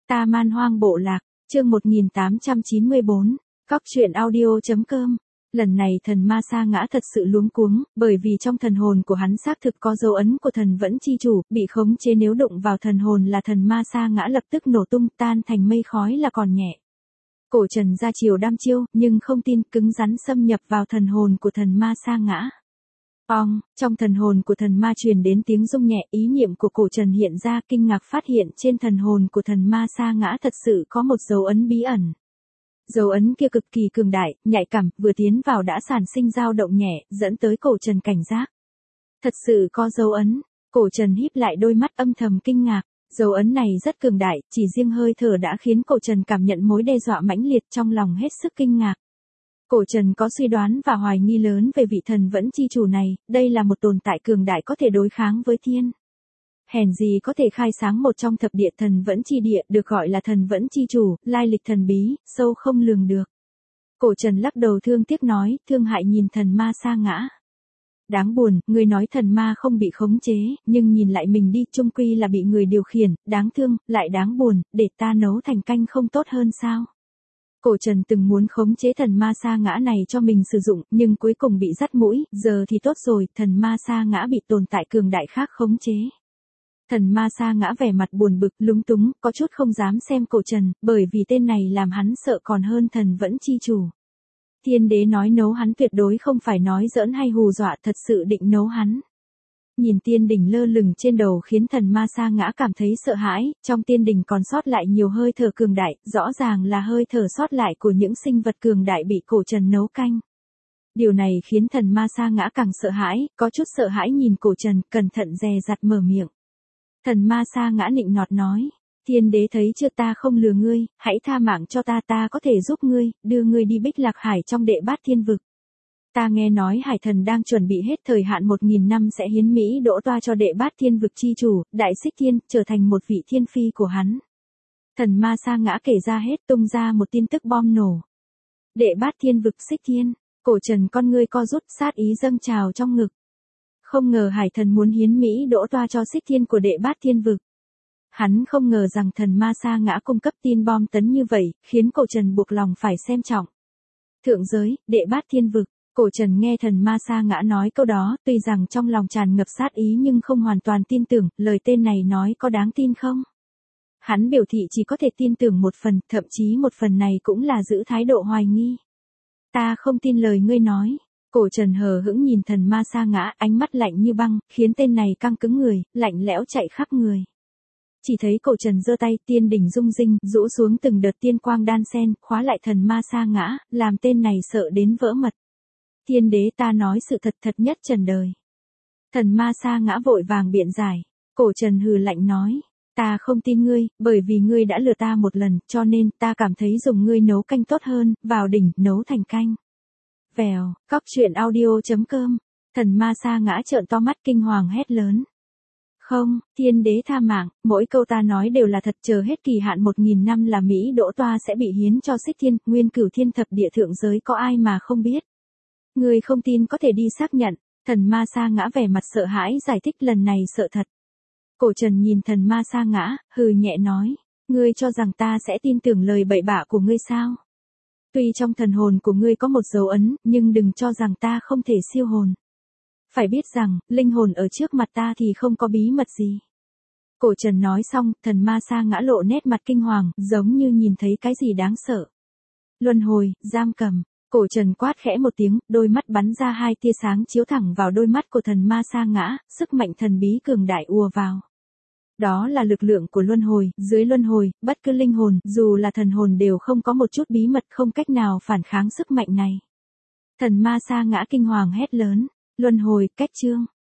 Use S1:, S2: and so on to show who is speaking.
S1: Ta Man Hoang Bộ Lạc, chương 1894, Cóc truyện audio.com. Lần này thần ma sa ngã thật sự luống cuống, bởi vì trong thần hồn của hắn xác thực có dấu ấn của thần vẫn chi chủ, bị khống chế nếu đụng vào thần hồn là thần ma sa ngã lập tức nổ tung tan thành mây khói là còn nhẹ. Cổ Trần ra chiều đam chiêu, nhưng không tin, cứng rắn xâm nhập vào thần hồn của thần ma sa ngã. Trong thần hồn của thần ma truyền đến tiếng rung nhẹ, ý niệm của Cổ Trần hiện ra kinh ngạc phát hiện trên thần hồn của thần ma sa ngã thật sự có một dấu ấn bí ẩn. Dấu ấn kia cực kỳ cường đại, nhạy cảm, vừa tiến vào đã sản sinh dao động nhẹ, dẫn tới Cổ Trần cảnh giác. Thật sự có dấu ấn, Cổ Trần híp lại đôi mắt âm thầm kinh ngạc, dấu ấn này rất cường đại, chỉ riêng hơi thở đã khiến Cổ Trần cảm nhận mối đe dọa mãnh liệt trong lòng hết sức kinh ngạc. Cổ Trần có suy đoán và hoài nghi lớn về vị thần vẫn chi chủ này, đây là một tồn tại cường đại có thể đối kháng với thiên. Hèn gì có thể khai sáng một trong thập địa thần vẫn chi địa, được gọi là thần vẫn chi chủ, lai lịch thần bí, sâu không lường được. Cổ Trần lắc đầu thương tiếc nói, thương hại nhìn thần ma sa ngã. Đáng buồn, người nói thần ma không bị khống chế, nhưng nhìn lại mình đi, chung quy là bị người điều khiển, đáng thương, lại đáng buồn, để ta nấu thành canh không tốt hơn sao? Cổ Trần từng muốn khống chế thần ma sa ngã này cho mình sử dụng, nhưng cuối cùng bị dắt mũi, giờ thì tốt rồi, thần ma sa ngã bị tồn tại cường đại khác khống chế. Thần ma sa ngã vẻ mặt buồn bực, lúng túng, có chút không dám xem Cổ Trần, bởi vì tên này làm hắn sợ còn hơn thần vẫn chi chủ. Thiên đế nói nấu hắn tuyệt đối không phải nói giỡn hay hù dọa, thật sự định nấu hắn. Nhìn tiên đỉnh lơ lửng trên đầu khiến thần ma sa ngã cảm thấy sợ hãi, trong tiên đỉnh còn sót lại nhiều hơi thở cường đại, rõ ràng là hơi thở sót lại của những sinh vật cường đại bị Cổ Trần nấu canh. Điều này khiến thần ma sa ngã càng sợ hãi, có chút sợ hãi nhìn Cổ Trần, cẩn thận dè dặt mở miệng. Thần ma sa ngã nịnh nọt nói, thiên đế thấy chưa, ta không lừa ngươi, hãy tha mạng cho ta, ta có thể giúp ngươi, đưa ngươi đi Bích Lạc Hải trong Đệ Bát Thiên Vực. Ta nghe nói Hải Thần đang chuẩn bị hết thời hạn 1000 năm sẽ hiến Mỹ đỗ toa cho Đệ Bát Thiên Vực chi chủ, Đại Xích Thiên, trở thành một vị thiên phi của hắn. Thần ma sa ngã kể ra hết, tung ra một tin tức bom nổ. Đệ Bát Thiên Vực Xích Thiên, Cổ Trần con ngươi co rút, sát ý dâng trào trong ngực. Không ngờ Hải Thần muốn hiến Mỹ đỗ toa cho Xích Thiên của Đệ Bát Thiên Vực. Hắn không ngờ rằng thần ma sa ngã cung cấp tin bom tấn như vậy, khiến Cổ Trần buộc lòng phải xem trọng. Thượng giới, Đệ Bát Thiên Vực. Cổ Trần nghe thần ma sa ngã nói câu đó, tuy rằng trong lòng tràn ngập sát ý nhưng không hoàn toàn tin tưởng, lời tên này nói có đáng tin không? Hắn biểu thị chỉ có thể tin tưởng một phần, thậm chí một phần này cũng là giữ thái độ hoài nghi. Ta không tin lời ngươi nói. Cổ Trần hờ hững nhìn thần ma sa ngã, ánh mắt lạnh như băng, khiến tên này căng cứng người, lạnh lẽo chạy khắp người. Chỉ thấy Cổ Trần giơ tay, tiên đỉnh rung rinh, rũ xuống từng đợt tiên quang đan sen, khóa lại thần ma sa ngã, làm tên này sợ đến vỡ mật. Thiên đế, ta nói sự thật thật nhất trần đời. Thần ma sa ngã vội vàng biện giải. Cổ Trần hừ lạnh nói, ta không tin ngươi, bởi vì ngươi đã lừa ta một lần, cho nên ta cảm thấy dùng ngươi nấu canh tốt hơn, vào đỉnh, nấu thành canh. Vèo, Cóc truyện audio.com. Thần ma sa ngã trợn to mắt kinh hoàng hét lớn. Không, thiên đế tha mạng, mỗi câu ta nói đều là thật, chờ hết kỳ hạn 1000 năm là Mỹ đỗ toa sẽ bị hiến cho Xích Thiên, nguyên cửu thiên thập địa thượng giới có ai mà không biết. Ngươi không tin có thể đi xác nhận, thần ma sa ngã vẻ mặt sợ hãi giải thích lần này sợ thật. Cổ Trần nhìn thần ma sa ngã, hừ nhẹ nói, ngươi cho rằng ta sẽ tin tưởng lời bậy bạ của ngươi sao? Tuy trong thần hồn của ngươi có một dấu ấn, nhưng đừng cho rằng ta không thể siêu hồn. Phải biết rằng, linh hồn ở trước mặt ta thì không có bí mật gì. Cổ Trần nói xong, thần ma sa ngã lộ nét mặt kinh hoàng, giống như nhìn thấy cái gì đáng sợ. Luân hồi, giam cầm. Cổ Trần quát khẽ một tiếng, đôi mắt bắn ra hai tia sáng chiếu thẳng vào đôi mắt của thần ma sa ngã, sức mạnh thần bí cường đại ùa vào. Đó là lực lượng của luân hồi, dưới luân hồi, bất cứ linh hồn, dù là thần hồn đều không có một chút bí mật, không cách nào phản kháng sức mạnh này. Thần ma sa ngã kinh hoàng hét lớn, luân hồi, cách chương.